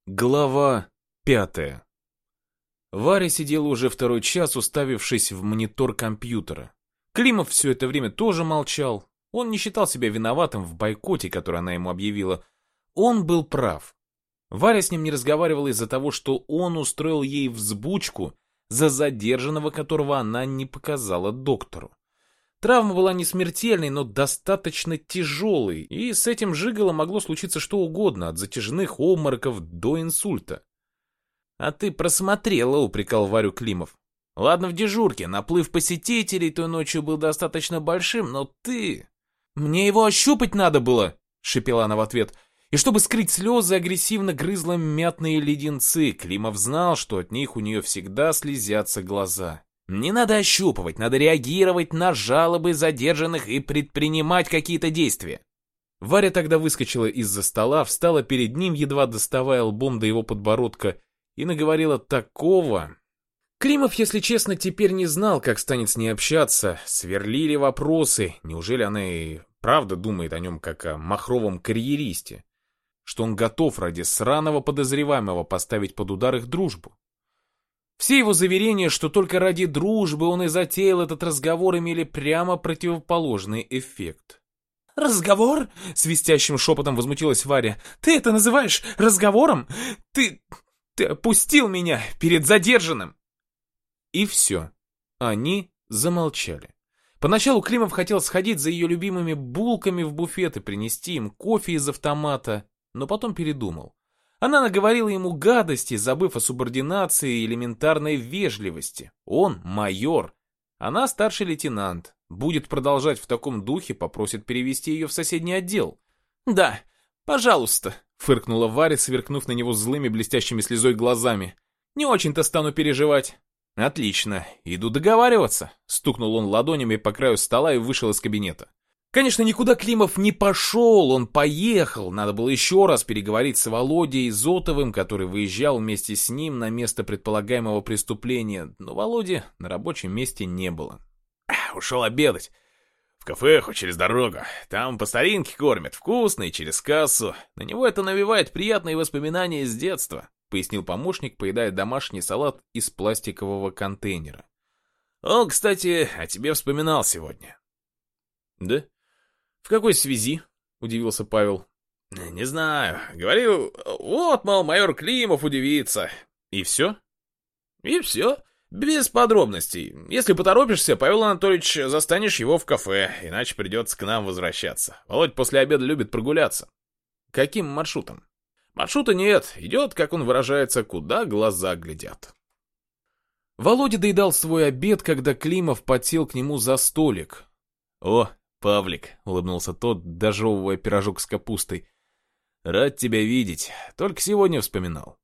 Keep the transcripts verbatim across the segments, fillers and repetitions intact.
Глава пятая. Варя сидела уже второй час, уставившись в монитор компьютера. Климов все это время тоже молчал. Он не считал себя виноватым в бойкоте, который она ему объявила. Он был прав. Варя с ним не разговаривала из-за того, что он устроил ей взбучку за задержанного, которого она не показала доктору. Травма была не смертельной, но достаточно тяжелой, и с этим жиголом могло случиться что угодно, от затяжных обмороков до инсульта. «А ты просмотрела», — упрекал Варю Климов. «Ладно, в дежурке, наплыв посетителей той ночью был достаточно большим, но ты...» «Мне его ощупать надо было», — шипела она в ответ. И чтобы скрыть слезы, агрессивно грызла мятные леденцы. Климов знал, что от них у нее всегда слезятся глаза. «Не надо ощупывать, надо реагировать на жалобы задержанных и предпринимать какие-то действия». Варя тогда выскочила из-за стола, встала перед ним, едва доставая лбом до его подбородка, и наговорила такого. Климов, если честно, теперь не знал, как станет с ней общаться. Сверлили вопросы. Неужели она и правда думает о нем как о махровом карьеристе? Что он готов ради сраного подозреваемого поставить под удар их дружбу? Все его заверения, что только ради дружбы он и затеял этот разговор, имели прямо противоположный эффект. «Разговор?» — свистящим шепотом возмутилась Варя. «Ты это называешь разговором? Ты... ты опустил меня перед задержанным!» И все. Они замолчали. Поначалу Климов хотел сходить за ее любимыми булками в буфет и принести им кофе из автомата, но потом передумал. Она наговорила ему гадости, забыв о субординации и элементарной вежливости. Он майор, она старший лейтенант. Будет продолжать в таком духе, попросит перевести ее в соседний отдел. «Да, пожалуйста», — фыркнула Варя, сверкнув на него злыми блестящими слезой глазами. «Не очень-то стану переживать». «Отлично, иду договариваться», — стукнул он ладонями по краю стола и вышел из кабинета. Конечно, никуда Климов не пошел, он поехал. Надо было еще раз переговорить с Володей Изотовым, который выезжал вместе с ним на место предполагаемого преступления, но Володи на рабочем месте не было. «Ушел обедать. В кафе хоть через дорогу. Там по старинке кормят, вкусно и через кассу. На него это навевает приятные воспоминания из детства», — пояснил помощник, поедая домашний салат из пластикового контейнера. «Он, кстати, о тебе вспоминал сегодня». «Да? В какой связи?» — удивился Павел. «Не знаю. Говорил, вот, мол, майор Климов удивится». «И все?» «И все. Без подробностей. Если поторопишься, Павел Анатольевич, застанешь его в кафе, иначе придется к нам возвращаться. Володь после обеда любит прогуляться». «Каким маршрутом?» «Маршрута нет. Идет, как он выражается, куда глаза глядят». Володя доедал свой обед, когда Климов подсел к нему за столик. «О, Павлик», — улыбнулся тот, дожевывая пирожок с капустой. «Рад тебя видеть. Только сегодня вспоминал».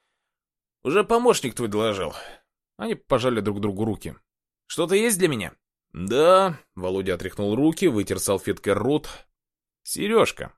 «Уже помощник твой доложил». Они пожали друг другу руки. «Что-то есть для меня?» «Да», — Володя отряхнул руки, вытер салфеткой рот. «Сережка».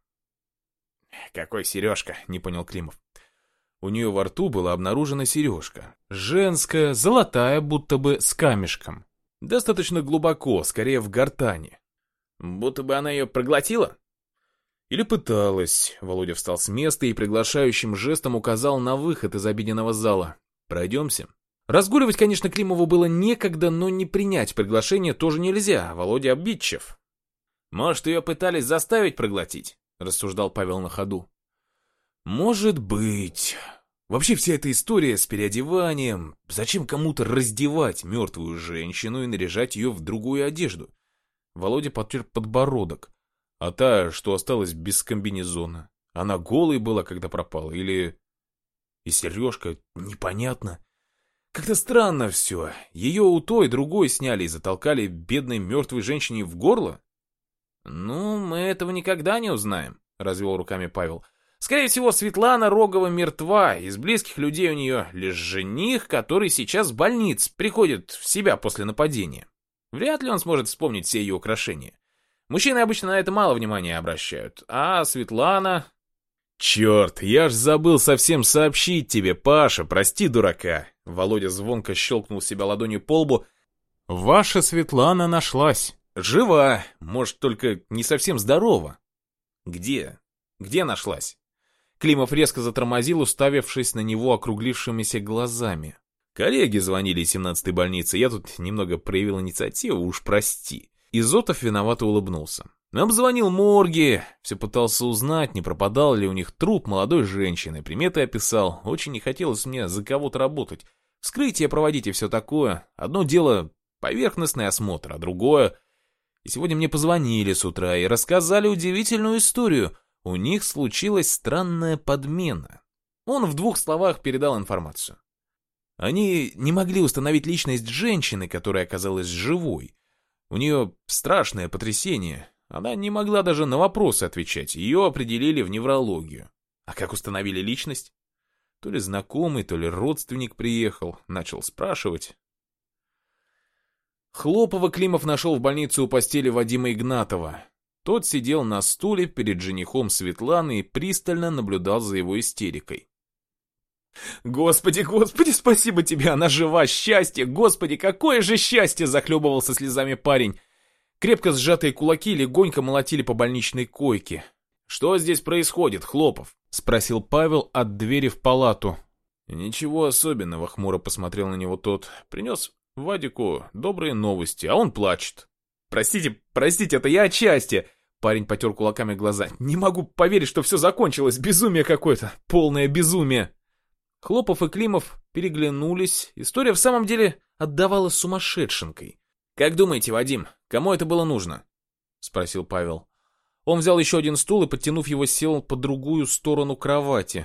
«Какой сережка?» — не понял Климов. У нее во рту была обнаружена сережка. Женская, золотая, будто бы с камешком. Достаточно глубоко, скорее в гортани. «Будто бы она ее проглотила?» «Или пыталась». Володя встал с места и приглашающим жестом указал на выход из обеденного зала. «Пройдемся». Разгуливать, конечно, Климову было некогда, но не принять приглашение тоже нельзя. Володя обидчив. «Может, ее пытались заставить проглотить?» — рассуждал Павел на ходу. «Может быть. Вообще вся эта история с переодеванием. Зачем кому-то раздевать мертвую женщину и наряжать ее в другую одежду?» Володя потер подбородок. «А та, что осталась без комбинезона, она голой была, когда пропала? Или... И сережка? Непонятно. Как-то странно все. Ее у той другой сняли и затолкали бедной мертвой женщине в горло?» «Ну, мы этого никогда не узнаем», — развел руками Павел. «Скорее всего, Светлана Рогова мертва. Из близких людей у нее лишь жених, который сейчас в больнице, приходит в себя после нападения. Вряд ли он сможет вспомнить все ее украшения. Мужчины обычно на это мало внимания обращают. А Светлана...» «Черт, я ж забыл совсем сообщить тебе, Паша, прости дурака!» Володя звонко щелкнул себя ладонью по лбу. «Ваша Светлана нашлась. Жива, может, только не совсем здорова». «Где? Где нашлась?» Климов резко затормозил, уставившись на него округлившимися глазами. «Коллеги звонили из семнадцатой больницы, я тут немного проявил инициативу, уж прости». Изотов виновато улыбнулся. Обзвонил морги, все пытался узнать, не пропадал ли у них труп молодой женщины, приметы описал, очень не хотелось мне за кого-то работать. Вскрытие проводить и все такое. Одно дело поверхностный осмотр, а другое... И сегодня мне позвонили с утра и рассказали удивительную историю. У них случилась странная подмена. Он в двух словах передал информацию. Они не могли установить личность женщины, которая оказалась живой. У нее страшное потрясение. Она не могла даже на вопросы отвечать. Ее определили в неврологию. А как установили личность? То ли знакомый, то ли родственник приехал. Начал спрашивать. Хлопова Климов нашел в больнице у постели Вадима Игнатова. Тот сидел на стуле перед женихом Светланы и пристально наблюдал за его истерикой. «Господи, господи, спасибо тебе, она жива, счастье! Господи, какое же счастье!» — захлебывался слезами парень. Крепко сжатые кулаки легонько молотили по больничной койке. «Что здесь происходит, Хлопов?» — спросил Павел от двери в палату. «Ничего особенного», — хмуро посмотрел на него тот. «Принес Вадику добрые новости, а он плачет». «Простите, простите, это я от счастья!» Парень потер кулаками глаза. «Не могу поверить, что все закончилось. Безумие какое-то. Полное безумие». Хлопов и Климов переглянулись. История в самом деле отдавала сумасшедшенкой. «Как думаете, Вадим, кому это было нужно?» — спросил Павел. Он взял еще один стул и, подтянув его, сел по другую сторону кровати.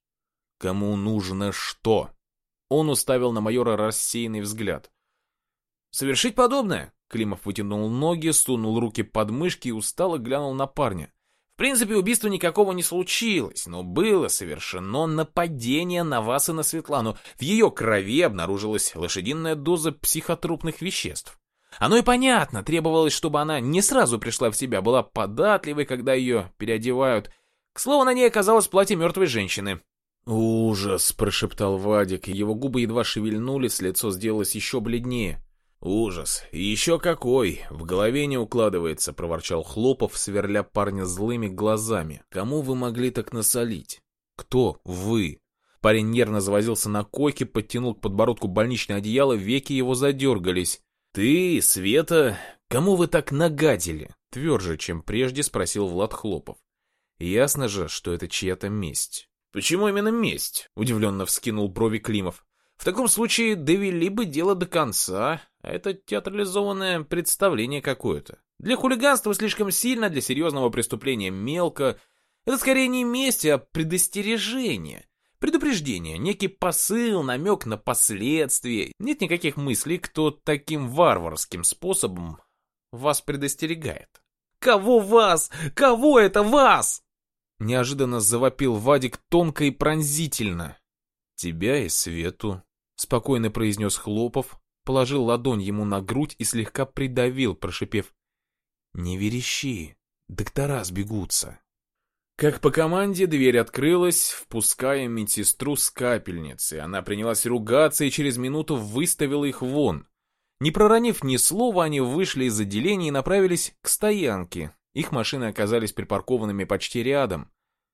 «Кому нужно что?» Он уставил на майора рассеянный взгляд. «Совершить подобное?» Климов вытянул ноги, сунул руки под мышки и устало глянул на парня. «В принципе, убийства никакого не случилось, но было совершено нападение на вас и на Светлану. В ее крови обнаружилась лошадиная доза психотропных веществ. Оно и понятно, требовалось, чтобы она не сразу пришла в себя, была податливой, когда ее переодевают. К слову, на ней оказалось платье мертвой женщины». «Ужас!» — прошептал Вадик, его губы едва шевельнулись, лицо сделалось еще бледнее. «Ужас! И еще какой! В голове не укладывается!» — проворчал Хлопов, сверля парня злыми глазами. «Кому вы могли так насолить?» «Кто вы?» Парень нервно завозился на койке, подтянул к подбородку больничное одеяло, веки его задергались. «Ты, Света, кому вы так нагадили?» — тверже, чем прежде спросил Влад Хлопов. «Ясно же, что это чья-то месть». «Почему именно месть?» — удивленно вскинул брови Климов. «В таком случае довели бы дело до конца, а это театрализованное представление какое-то. Для хулиганства слишком сильно, для серьезного преступления мелко. Это скорее не месть, а предостережение, предупреждение, некий посыл, намек на последствия. Нет никаких мыслей, кто таким варварским способом вас предостерегает». «Кого вас? Кого это вас?» Неожиданно завопил Вадик тонко и пронзительно. «Тебя и Свету», — спокойно произнес Хлопов, положил ладонь ему на грудь и слегка придавил, прошипев: «Не верещи, доктора сбегутся». Как по команде дверь открылась, впуская медсестру с капельницей. Она принялась ругаться и через минуту выставила их вон. Не проронив ни слова, они вышли из отделения и направились к стоянке. Их машины оказались припаркованными почти рядом.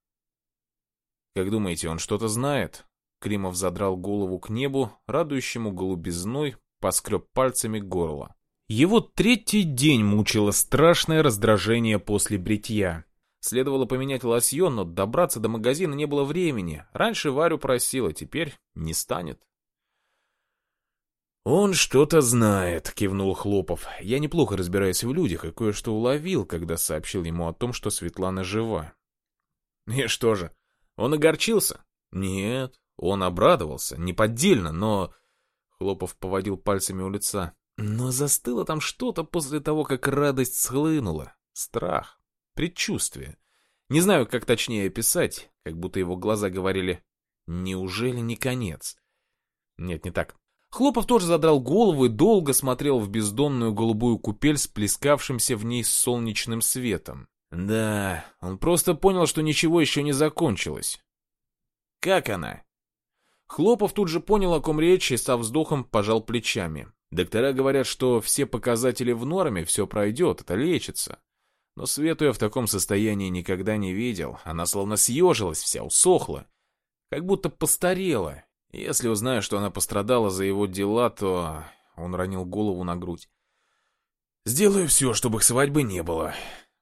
«Как думаете, он что-то знает?» Климов задрал голову к небу, радующему голубизной, поскреб пальцами горло. Его третий день мучило страшное раздражение после бритья. Следовало поменять лосьон, но добраться до магазина не было времени. Раньше Варю просила, теперь не станет. «Он что-то знает», — кивнул Хлопов. «Я неплохо разбираюсь в людях и кое-что уловил, когда сообщил ему о том, что Светлана жива». «И что же, он огорчился?» «Нет, он обрадовался, неподдельно, но...» Хлопов поводил пальцами у лица. «Но застыло там что-то после того, как радость схлынула. Страх, предчувствие. Не знаю, как точнее описать, как будто его глаза говорили: неужели не конец?» Нет, не так. Хлопов тоже задрал голову и долго смотрел в бездонную голубую купель с плескавшимся в ней солнечным светом. Да, он просто понял, что ничего еще не закончилось. «Как она?» Хлопов тут же понял, о ком речь, и со вздохом пожал плечами. «Доктора говорят, что все показатели в норме, все пройдет, это лечится. Но Свету я в таком состоянии никогда не видел. Она словно съежилась вся, усохла. Как будто постарела. Если узнаю, что она пострадала за его дела, то... Он ронил голову на грудь. Сделаю все, чтобы их свадьбы не было.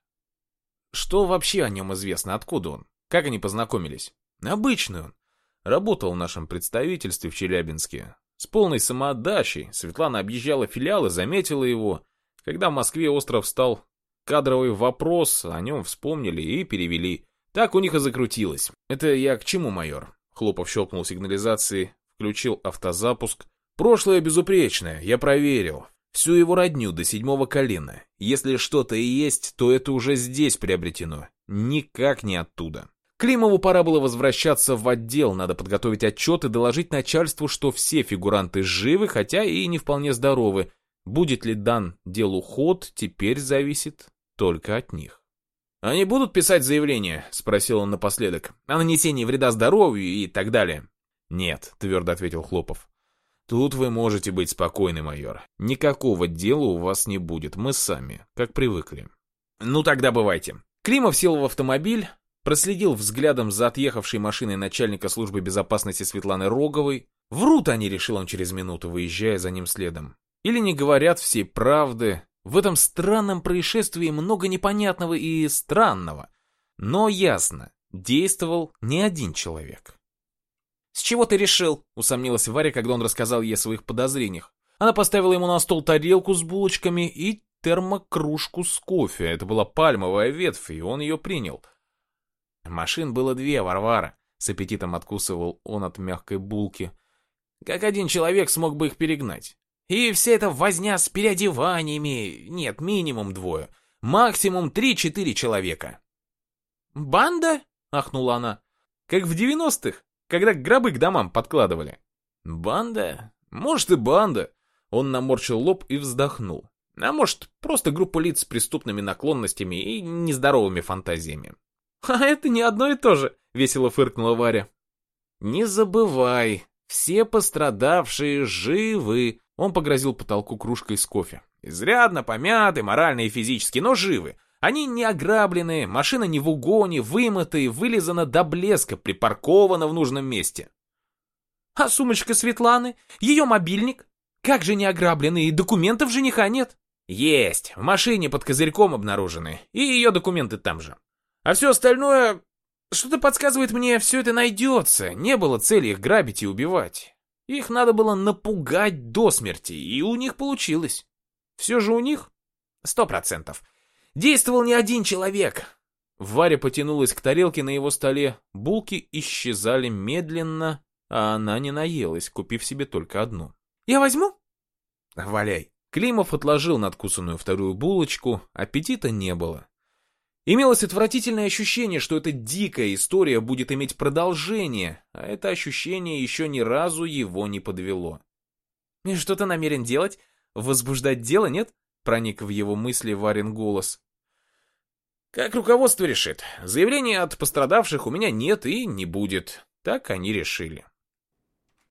Что вообще о нем известно? Откуда он? Как они познакомились? Обычный он. Работал в нашем представительстве в Челябинске. С полной самоотдачей. Светлана объезжала филиалы, заметила его. Когда в Москве остров стал кадровый вопрос, о нем вспомнили и перевели. Так у них и закрутилось. Это я к чему, майор? Хлопов щелкнул сигнализацией, включил автозапуск. Прошлое безупречное, я проверил. Всю его родню до седьмого колена. Если что-то и есть, то это уже здесь приобретено. Никак не оттуда. Климову пора было возвращаться в отдел, надо подготовить отчет и доложить начальству, что все фигуранты живы, хотя и не вполне здоровы. Будет ли дан делу ход, теперь зависит только от них. «Они будут писать заявление?» — спросил он напоследок. «О нанесении вреда здоровью и так далее?» «Нет», — твердо ответил Хлопов. «Тут вы можете быть спокойны, майор. Никакого дела у вас не будет, мы сами, как привыкли». «Ну тогда бывайте». Климов сел в автомобиль, проследил взглядом за отъехавшей машиной начальника службы безопасности Светланы Роговой. Врут они, решил он через минуту, выезжая за ним следом. Или не говорят всей правды. В этом странном происшествии много непонятного и странного. Но ясно, действовал не один человек. «С чего ты решил?» — усомнилась Варя, когда он рассказал ей о своих подозрениях. Она поставила ему на стол тарелку с булочками и термокружку с кофе. Это была пальмовая ветвь, и он ее принял. «Машин было две, Варвара», — с аппетитом откусывал он от мягкой булки. «Как один человек смог бы их перегнать? И вся эта возня с переодеваниями... Нет, минимум двое. Максимум три-четыре человека». «Банда?» — ахнула она. «Как в девяностых, когда гробы к домам подкладывали». «Банда? Может и банда». Он наморщил лоб и вздохнул. «А может, просто группа лиц с преступными наклонностями и нездоровыми фантазиями». «А это не одно и то же», — весело фыркнула Варя. «Не забывай, все пострадавшие живы». Он погрозил потолку кружкой с кофе. «Изрядно помяты, морально и физически, но живы. Они не ограблены, машина не в угоне, вымытые, вылизана до блеска, припаркована в нужном месте». «А сумочка Светланы? Ее мобильник? Как же не ограблены, и документов жениха нет?» «Есть, в машине под козырьком обнаружены, и ее документы там же. А все остальное... Что-то подсказывает мне, все это найдется. Не было цели их грабить и убивать. Их надо было напугать до смерти, и у них получилось. Все же у них? Сто процентов. Действовал не один человек». Варя потянулась к тарелке на его столе. Булки исчезали медленно, а она не наелась, купив себе только одну. «Я возьму?» «Валяй». Климов отложил надкусанную вторую булочку. Аппетита не было. Имелось отвратительное ощущение, что эта дикая история будет иметь продолжение, а это ощущение еще ни разу его не подвело. «И что ты намерен делать? Возбуждать дело, нет?» — проник в его мысли Варин голос. «Как руководство решит. Заявления от пострадавших у меня нет и не будет. Так они решили».